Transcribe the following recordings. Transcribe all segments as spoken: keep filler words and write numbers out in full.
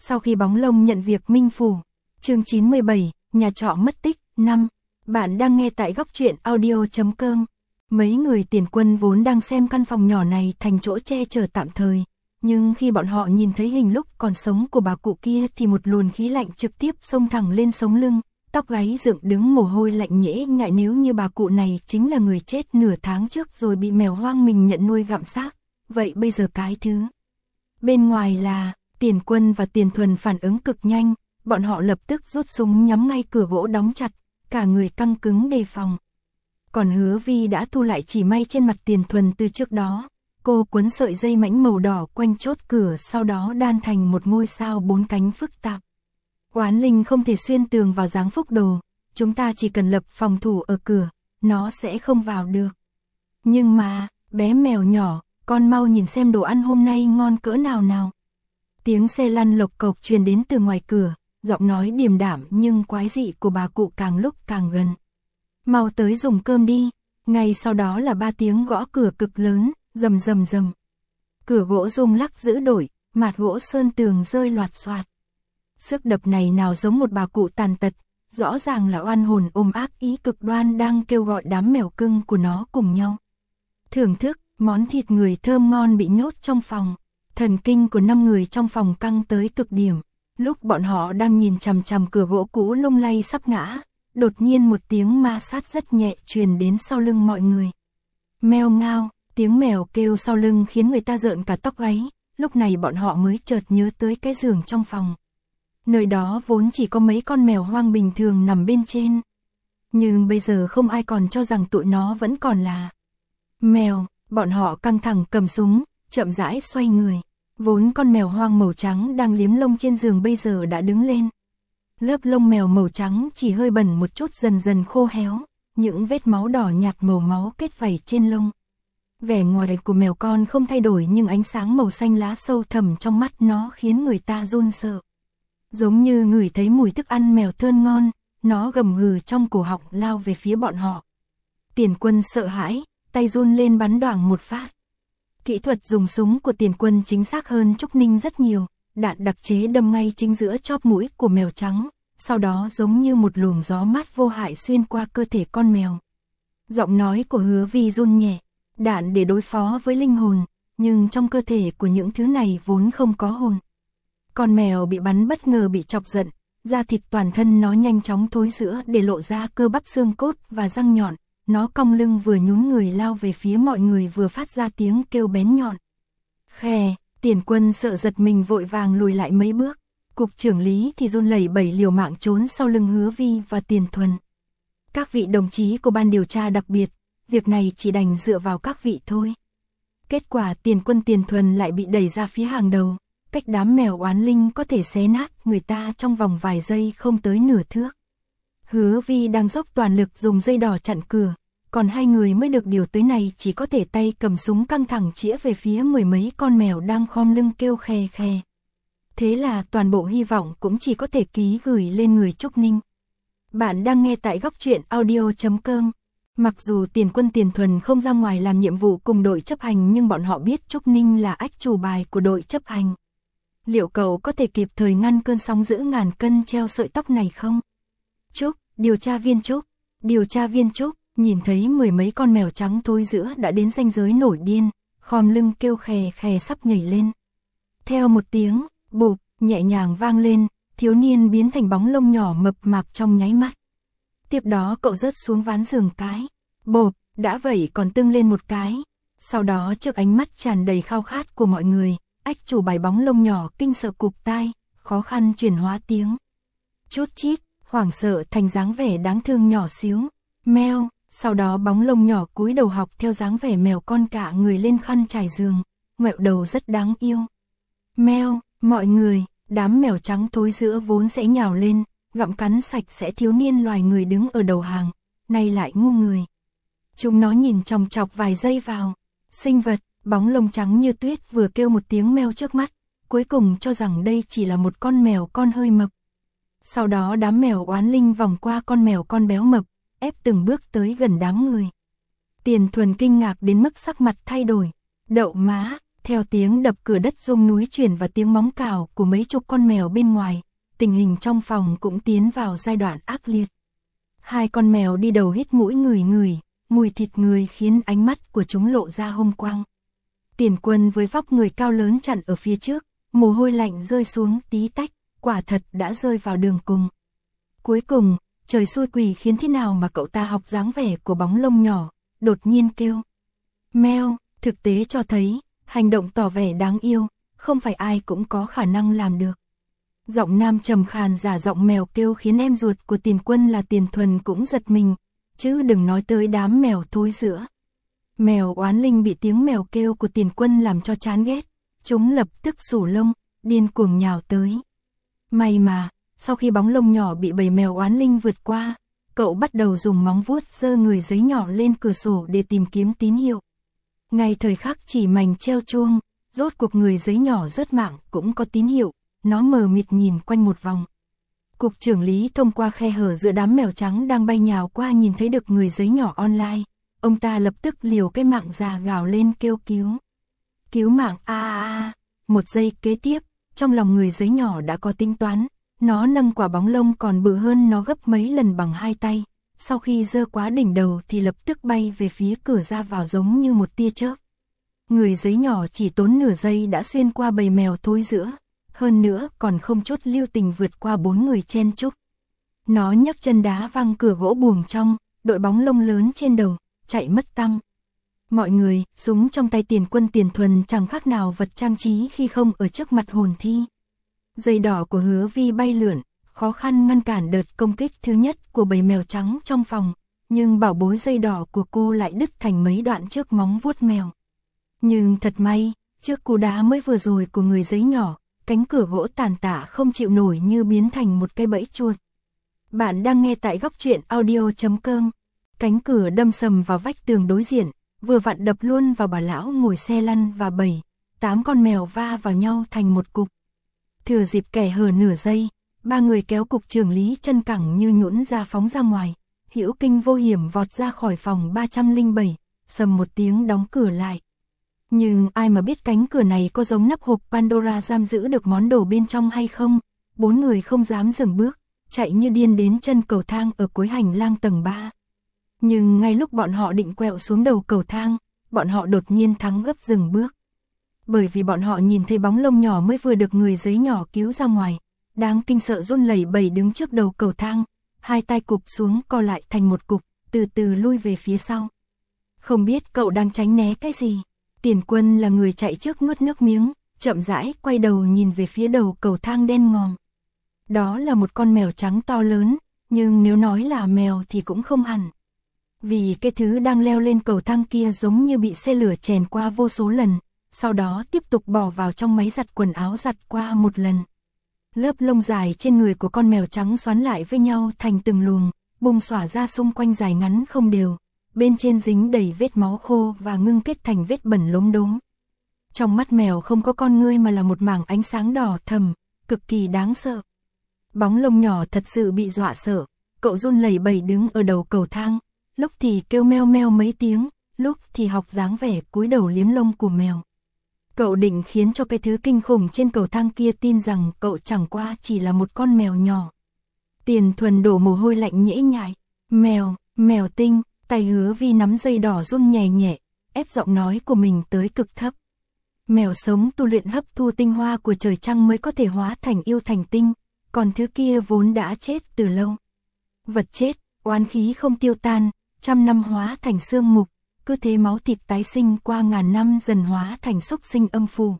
Sau khi bóng lông nhận việc minh phủ. Chương chín mươi bảy, nhà trọ mất tích. Năm. Bạn đang nghe tại góc truyện audio chấm com. Mấy người Tiền Quân vốn đang xem căn phòng nhỏ này thành chỗ che chở tạm thời, nhưng khi bọn họ nhìn thấy hình lúc còn sống của bà cụ kia thì một luồng khí lạnh trực tiếp xông thẳng lên sống lưng, tóc gáy dựng đứng, mồ hôi lạnh nhễ nhại. Nếu như bà cụ này chính là người chết nửa tháng trước rồi bị mèo hoang mình nhận nuôi gặm xác, vậy bây giờ cái thứ bên ngoài là... Tiền Quân và Tiền Thuần phản ứng cực nhanh, bọn họ lập tức rút súng nhắm ngay cửa gỗ đóng chặt, cả người căng cứng đề phòng. Còn Hứa Vi đã thu lại chỉ may trên mặt Tiền Thuần từ trước đó, cô quấn sợi dây mảnh màu đỏ quanh chốt cửa, sau đó đan thành một ngôi sao bốn cánh phức tạp. Oán linh không thể xuyên tường vào dáng phúc đồ, chúng ta chỉ cần lập phòng thủ ở cửa, nó sẽ không vào được. Nhưng mà, bé mèo nhỏ, con mau nhìn xem đồ ăn hôm nay ngon cỡ nào nào. Tiếng xe lăn lộc cộc truyền đến từ ngoài cửa, giọng nói điềm đạm nhưng quái dị của bà cụ càng lúc càng gần. Mau tới dùng cơm đi. Ngay sau đó là ba tiếng gõ cửa cực lớn, rầm rầm rầm. Cửa gỗ rung lắc dữ dội, mạt gỗ sơn tường rơi loạt xoạt. Sức đập này nào giống một bà cụ tàn tật, rõ ràng là oan hồn ôm ác ý cực đoan đang kêu gọi đám mèo cưng của nó cùng nhau thưởng thức món thịt người thơm ngon bị nhốt trong phòng. Thần kinh của năm người trong phòng căng tới cực điểm. Lúc bọn họ đang nhìn chằm chằm cửa gỗ cũ lung lay sắp ngã, đột nhiên một tiếng ma sát rất nhẹ truyền đến sau lưng mọi người. Meo ngao, tiếng mèo kêu sau lưng khiến người ta rợn cả tóc gáy. Lúc này bọn họ mới chợt nhớ tới cái giường trong phòng. Nơi đó vốn chỉ có mấy con mèo hoang bình thường nằm bên trên. Nhưng bây giờ không ai còn cho rằng tụi nó vẫn còn là mèo. Bọn họ căng thẳng cầm súng, chậm rãi xoay người. Vốn con mèo hoang màu trắng đang liếm lông trên giường bây giờ đã đứng lên. Lớp lông mèo màu trắng chỉ hơi bẩn một chút dần dần khô héo, những vết máu đỏ nhạt màu máu kết vảy trên lông. Vẻ ngoài của mèo con không thay đổi nhưng ánh sáng màu xanh lá sâu thẳm trong mắt nó khiến người ta run sợ. Giống như ngửi thấy mùi thức ăn mèo thơm ngon, nó gầm gừ trong cổ họng lao về phía bọn họ. Tiền Quân sợ hãi, tay run lên bắn đoảng một phát. Kỹ thuật dùng súng của Tiền Quân chính xác hơn Trúc Ninh rất nhiều, đạn đặc chế đâm ngay chính giữa chóp mũi của mèo trắng, sau đó giống như một luồng gió mát vô hại xuyên qua cơ thể con mèo. Giọng nói của Hứa Vi run nhẹ, đạn để đối phó với linh hồn, nhưng trong cơ thể của những thứ này vốn không có hồn. Con mèo bị bắn bất ngờ bị chọc giận, da thịt toàn thân nó nhanh chóng thối rữa để lộ ra cơ bắp xương cốt và răng nhọn. Nó cong lưng vừa nhún người lao về phía mọi người vừa phát ra tiếng kêu bén nhọn. Khè, Tiền Quân sợ giật mình vội vàng lùi lại mấy bước. Cục trưởng Lý thì run lẩy bẩy liều mạng trốn sau lưng Hứa Vi và Tiền Thuần. Các vị đồng chí của ban điều tra đặc biệt, việc này chỉ đành dựa vào các vị thôi. Kết quả Tiền Quân Tiền Thuần lại bị đẩy ra phía hàng đầu, cách đám mèo oán linh có thể xé nát người ta trong vòng vài giây không tới nửa thước. Hứa Vi đang dốc toàn lực dùng dây đỏ chặn cửa, còn hai người mới được điều tới này chỉ có thể tay cầm súng căng thẳng chĩa về phía mười mấy con mèo đang khom lưng kêu khe khe. Thế là toàn bộ hy vọng cũng chỉ có thể ký gửi lên người Trúc Ninh. Bạn đang nghe tại góc truyện audio chấm com. Mặc dù Tiền Quân Tiền Thuần không ra ngoài làm nhiệm vụ cùng đội chấp hành nhưng bọn họ biết Trúc Ninh là ách chủ bài của đội chấp hành. Liệu cậu có thể kịp thời ngăn cơn sóng dữ ngàn cân treo sợi tóc này không? Trúc, điều tra viên Trúc, điều tra viên Trúc, nhìn thấy mười mấy con mèo trắng thối rữa đã đến ranh giới nổi điên, khom lưng kêu khè khè sắp nhảy lên. Theo một tiếng, bụp, nhẹ nhàng vang lên, thiếu niên biến thành bóng lông nhỏ mập mạp trong nháy mắt. Tiếp đó cậu rớt xuống ván giường cái, bộp, đã vậy còn tưng lên một cái. Sau đó trước ánh mắt tràn đầy khao khát của mọi người, ách chủ bài bóng lông nhỏ kinh sợ cụp tai, khó khăn chuyển hóa tiếng chút chít, hoảng sợ thành dáng vẻ đáng thương nhỏ xíu, meo. Sau đó bóng lông nhỏ cúi đầu học theo dáng vẻ mèo con cả người lên khăn trải giường, ngoẹo đầu rất đáng yêu. Meo, mọi người, đám mèo trắng thối rữa vốn sẽ nhào lên, gặm cắn sạch sẽ thiếu niên loài người đứng ở đầu hàng, nay lại ngu người. Chúng nó nhìn chòng chọc vài giây vào, sinh vật, bóng lông trắng như tuyết vừa kêu một tiếng meo trước mắt, cuối cùng cho rằng đây chỉ là một con mèo con hơi mập. Sau đó đám mèo oán linh vòng qua con mèo con béo mập, ép từng bước tới gần đám người. Tiền Thuần kinh ngạc đến mức sắc mặt thay đổi. Đậu má, Theo tiếng đập cửa đất rung núi chuyển và tiếng móng cào của mấy chục con mèo bên ngoài, tình hình trong phòng cũng tiến vào giai đoạn ác liệt. Hai con mèo đi đầu hít mũi ngửi ngửi, mùi thịt người khiến ánh mắt của chúng lộ ra hung quang. Tiền Quân với vóc người cao lớn chặn ở phía trước, mồ hôi lạnh rơi xuống tí tách, quả thật đã rơi vào đường cùng. Cuối cùng, trời xui quỷ khiến thế nào mà cậu ta học dáng vẻ của bóng lông nhỏ, đột nhiên kêu. Meo, thực tế cho thấy, hành động tỏ vẻ đáng yêu, không phải ai cũng có khả năng làm được. Giọng nam trầm khàn giả giọng mèo kêu khiến em ruột của Tiền Quân là Tiền Thuần cũng giật mình, chứ đừng nói tới đám mèo thối rữa. Mèo oán linh bị tiếng mèo kêu của Tiền Quân làm cho chán ghét, chúng lập tức xù lông, điên cuồng nhào tới. May mà, sau khi bóng lông nhỏ bị bầy mèo oán linh vượt qua, cậu bắt đầu dùng móng vuốt giơ người giấy nhỏ lên cửa sổ để tìm kiếm tín hiệu. Ngay thời khắc chỉ mảnh treo chuông, rốt cuộc người giấy nhỏ rớt mạng cũng có tín hiệu, nó mờ mịt nhìn quanh một vòng. Cục trưởng lý thông qua khe hở giữa đám mèo trắng đang bay nhào qua nhìn thấy được người giấy nhỏ online, ông ta lập tức liều cái mạng ra gào lên kêu cứu. Cứu mạng a a a, một giây kế tiếp, trong lòng người giấy nhỏ đã có tính toán, nó nâng quả bóng lông còn bự hơn nó gấp mấy lần bằng hai tay, sau khi giơ quá đỉnh đầu thì lập tức bay về phía cửa ra vào giống như một tia chớp. Người giấy nhỏ chỉ tốn nửa giây đã xuyên qua bầy mèo thối rữa, hơn nữa còn không chút lưu tình vượt qua bốn người chen chúc. Nó nhấc chân đá văng cửa gỗ buồng trong, đội bóng lông lớn trên đầu, chạy mất tăm. Mọi người, súng trong tay Tiền Quân Tiền Thuần chẳng khác nào vật trang trí khi không ở trước mặt hồn thi. Dây đỏ của Hứa Vi bay lượn, khó khăn ngăn cản đợt công kích thứ nhất của bầy mèo trắng trong phòng, nhưng bảo bối dây đỏ của cô lại đứt thành mấy đoạn trước móng vuốt mèo. Nhưng thật may, trước cú đá mới vừa rồi của người giấy nhỏ, cánh cửa gỗ tàn tạ không chịu nổi như biến thành một cái bẫy chuột. Bạn đang nghe tại góc truyện audio chấm com. Cánh cửa đâm sầm vào vách tường đối diện, vừa vặn đập luôn vào bà lão ngồi xe lăn và bảy, tám con mèo va vào nhau thành một cục. Thừa dịp kẻ hở nửa giây, ba người kéo cục trưởng lý chân cẳng như nhũn ra phóng ra ngoài, hữu kinh vô hiểm vọt ra khỏi phòng ba trăm lẻ bảy, sầm một tiếng đóng cửa lại. Nhưng ai mà biết cánh cửa này có giống nắp hộp Pandora giam giữ được món đồ bên trong hay không, bốn người không dám dừng bước, chạy như điên đến chân cầu thang ở cuối hành lang tầng ba. Nhưng ngay lúc bọn họ định quẹo xuống đầu cầu thang, bọn họ đột nhiên thắng gấp dừng bước. Bởi vì bọn họ nhìn thấy bóng lông nhỏ mới vừa được người giấy nhỏ cứu ra ngoài, đáng kinh sợ run lẩy bẩy đứng trước đầu cầu thang, hai tay cụp xuống co lại thành một cục, từ từ lui về phía sau. Không biết cậu đang tránh né cái gì? Tiền Quân là người chạy trước nuốt nước miếng, chậm rãi quay đầu nhìn về phía đầu cầu thang đen ngòm. Đó là một con mèo trắng to lớn, nhưng nếu nói là mèo thì cũng không hẳn. Vì cái thứ đang leo lên cầu thang kia giống như bị xe lửa chèn qua vô số lần, sau đó tiếp tục bỏ vào trong máy giặt quần áo giặt qua một lần. Lớp lông dài trên người của con mèo trắng xoắn lại với nhau thành từng luồng, bung xõa ra xung quanh dài ngắn không đều, bên trên dính đầy vết máu khô và ngưng kết thành vết bẩn lốm đốm. Trong mắt mèo không có con ngươi mà là một mảng ánh sáng đỏ thầm, cực kỳ đáng sợ. Bóng lông nhỏ thật sự bị dọa sợ, cậu run lẩy bẩy đứng ở đầu cầu thang, lúc thì kêu meo meo mấy tiếng, lúc thì học dáng vẻ cúi đầu liếm lông của mèo. Cậu định khiến cho cái thứ kinh khủng trên cầu thang kia tin rằng cậu chẳng qua chỉ là một con mèo nhỏ. Tiền Thuần đổ mồ hôi lạnh nhễ nhại. Mèo, mèo tinh, tay Hứa Vi nắm dây đỏ run nhẹ nhẹ, ép giọng nói của mình tới cực thấp. Mèo sống tu luyện hấp thu tinh hoa của trời trăng mới có thể hóa thành yêu thành tinh, còn thứ kia vốn đã chết từ lâu. Vật chết, oán khí không tiêu tan, trăm năm hóa thành xương mục, cứ thế máu thịt tái sinh qua ngàn năm dần hóa thành xúc sinh âm phù.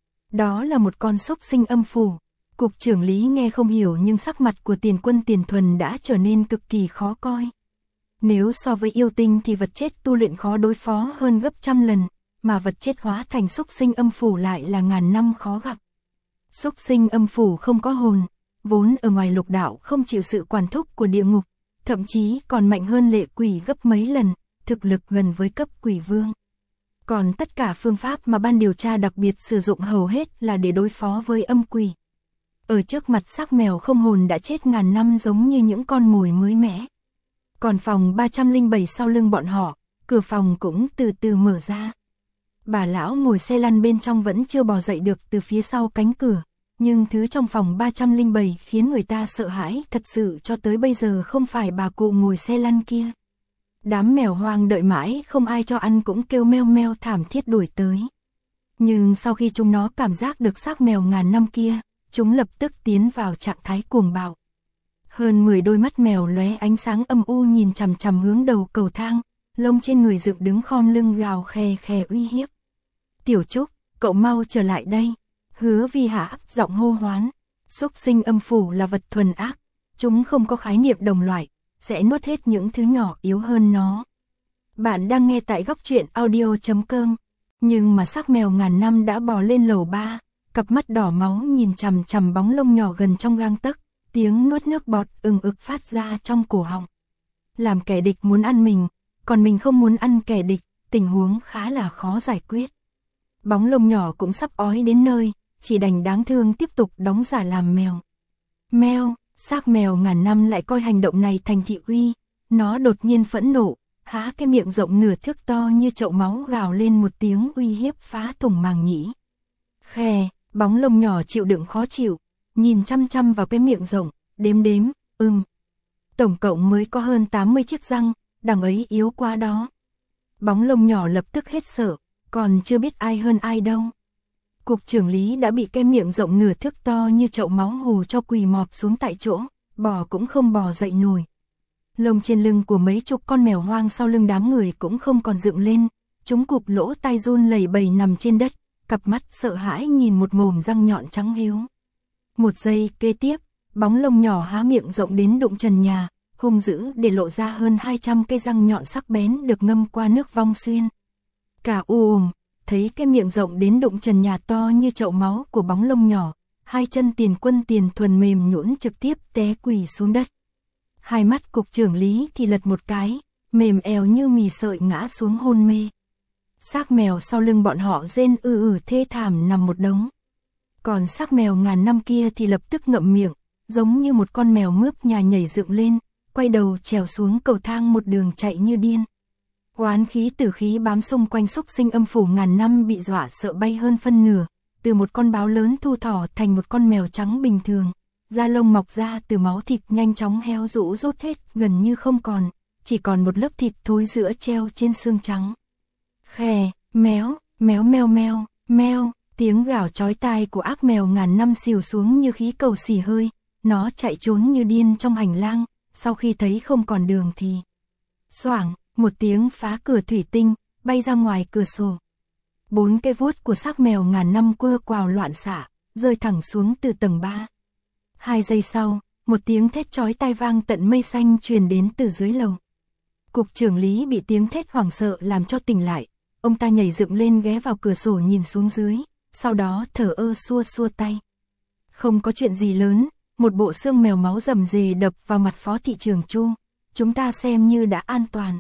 Đó là một con xúc sinh âm phù. Cục trưởng lý nghe không hiểu nhưng sắc mặt của Tiền Quân Tiền Thuần đã trở nên cực kỳ khó coi. Nếu so với yêu tinh thì vật chết tu luyện khó đối phó hơn gấp trăm lần, mà vật chết hóa thành xúc sinh âm phủ lại là ngàn năm khó gặp. Xúc sinh âm phủ không có hồn, vốn ở ngoài lục đạo không chịu sự quản thúc của địa ngục, thậm chí còn mạnh hơn lệ quỷ gấp mấy lần, thực lực gần với cấp quỷ vương. Còn tất cả phương pháp mà ban điều tra đặc biệt sử dụng hầu hết là để đối phó với âm quỷ. Ở trước mặt xác mèo không hồn đã chết ngàn năm giống như những con mồi mới mẻ. Còn phòng ba trăm lẻ bảy sau lưng bọn họ, cửa phòng cũng từ từ mở ra. Bà lão ngồi xe lăn bên trong vẫn chưa bò dậy được từ phía sau cánh cửa, nhưng thứ trong phòng ba trăm lẻ bảy khiến người ta sợ hãi thật sự cho tới bây giờ không phải bà cụ ngồi xe lăn kia. Đám mèo hoang đợi mãi không ai cho ăn cũng kêu meo meo thảm thiết đuổi tới. Nhưng sau khi chúng nó cảm giác được xác mèo ngàn năm kia, chúng lập tức tiến vào trạng thái cuồng bạo. Hơn mười đôi mắt mèo lóe ánh sáng âm u nhìn chằm chằm hướng đầu cầu thang, lông trên người dựng đứng khom lưng gào khè khè uy hiếp. Tiểu Trúc, cậu mau trở lại đây. Hứa Vi Hạ giọng hô hoán. Xúc sinh âm phủ là vật thuần ác, chúng không có khái niệm đồng loại, sẽ nuốt hết những thứ nhỏ yếu hơn nó. Bạn đang nghe tại góc truyện audio chấm com. Nhưng mà xác mèo ngàn năm đã bò lên lầu ba, cặp mắt đỏ máu nhìn chằm chằm bóng lông nhỏ gần trong gang tấc, tiếng nuốt nước bọt ừng ực phát ra trong cổ họng. Làm kẻ địch muốn ăn mình, còn mình không muốn ăn kẻ địch, tình huống khá là khó giải quyết. Bóng lông nhỏ cũng sắp ói đến nơi, chỉ đành đáng thương tiếp tục đóng giả làm mèo. Meo, xác mèo ngàn năm lại coi hành động này thành thị uy, nó đột nhiên phẫn nộ, há cái miệng rộng nửa thước to như chậu máu gào lên một tiếng uy hiếp phá thủng màng nhĩ. Khè, bóng lông nhỏ chịu đựng khó chịu, nhìn chăm chăm vào cái miệng rộng, đếm đếm, ừm. Tổng cộng mới có hơn tám mươi chiếc răng, đằng ấy yếu quá đó. Bóng lông nhỏ lập tức hết sợ, còn chưa biết ai hơn ai đâu. Cục trưởng lý đã bị cái miệng rộng nửa thước to như chậu máu hù cho quỳ mọp xuống tại chỗ, bò cũng không bò dậy nổi. Lông trên lưng của mấy chục con mèo hoang sau lưng đám người cũng không còn dựng lên, chúng cụp lỗ tai run lẩy bẩy nằm trên đất, cặp mắt sợ hãi nhìn một mồm răng nhọn trắng hiếu. Một giây kế tiếp, bóng lông nhỏ há miệng rộng đến đụng trần nhà, hung dữ để lộ ra hơn hai trăm cây răng nhọn sắc bén được ngâm qua nước vong xuyên. Cả u ùm, thấy cái miệng rộng đến đụng trần nhà to như chậu máu của bóng lông nhỏ, hai chân Tiền Quân Tiền Thuần mềm nhũn trực tiếp té quỳ xuống đất. Hai mắt cục trưởng lý thì lật một cái, mềm eo như mì sợi ngã xuống hôn mê. Xác mèo sau lưng bọn họ rên ư ử thê thảm nằm một đống. Còn xác mèo ngàn năm kia thì lập tức ngậm miệng, giống như một con mèo mướp nhà nhảy dựng lên, quay đầu trèo xuống cầu thang một đường chạy như điên. Oán khí tử khí bám xung quanh xúc sinh âm phủ ngàn năm bị dọa sợ bay hơn phân nửa, từ một con báo lớn thu thỏ thành một con mèo trắng bình thường. Da lông mọc ra từ máu thịt nhanh chóng héo rũ rốt hết, gần như không còn, chỉ còn một lớp thịt thối giữa treo trên xương trắng. Khè, méo, méo meo meo, meo, tiếng gào chói tai của ác mèo ngàn năm xìu xuống như khí cầu xì hơi, nó chạy trốn như điên trong hành lang, sau khi thấy không còn đường thì xoảng, một tiếng phá cửa thủy tinh, bay ra ngoài cửa sổ. Bốn cái vuốt của xác mèo ngàn năm quơ quào loạn xạ, rơi thẳng xuống từ tầng ba. Hai giây sau, một tiếng thét chói tai vang tận mây xanh truyền đến từ dưới lầu. Cục trưởng lý bị tiếng thét hoảng sợ làm cho tỉnh lại, ông ta nhảy dựng lên ghé vào cửa sổ nhìn xuống dưới, sau đó thở ơ xua xua tay. Không có chuyện gì lớn, một bộ xương mèo máu rầm rề đập vào mặt Phó thị trưởng Chu, chúng ta xem như đã an toàn.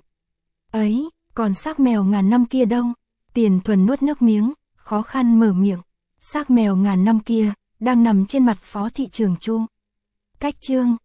Ấy, còn xác mèo ngàn năm kia đâu? Tiền Thuần nuốt nước miếng, khó khăn mở miệng. Xác mèo ngàn năm kia đang nằm trên mặt Phó thị trưởng Chu. Cách chương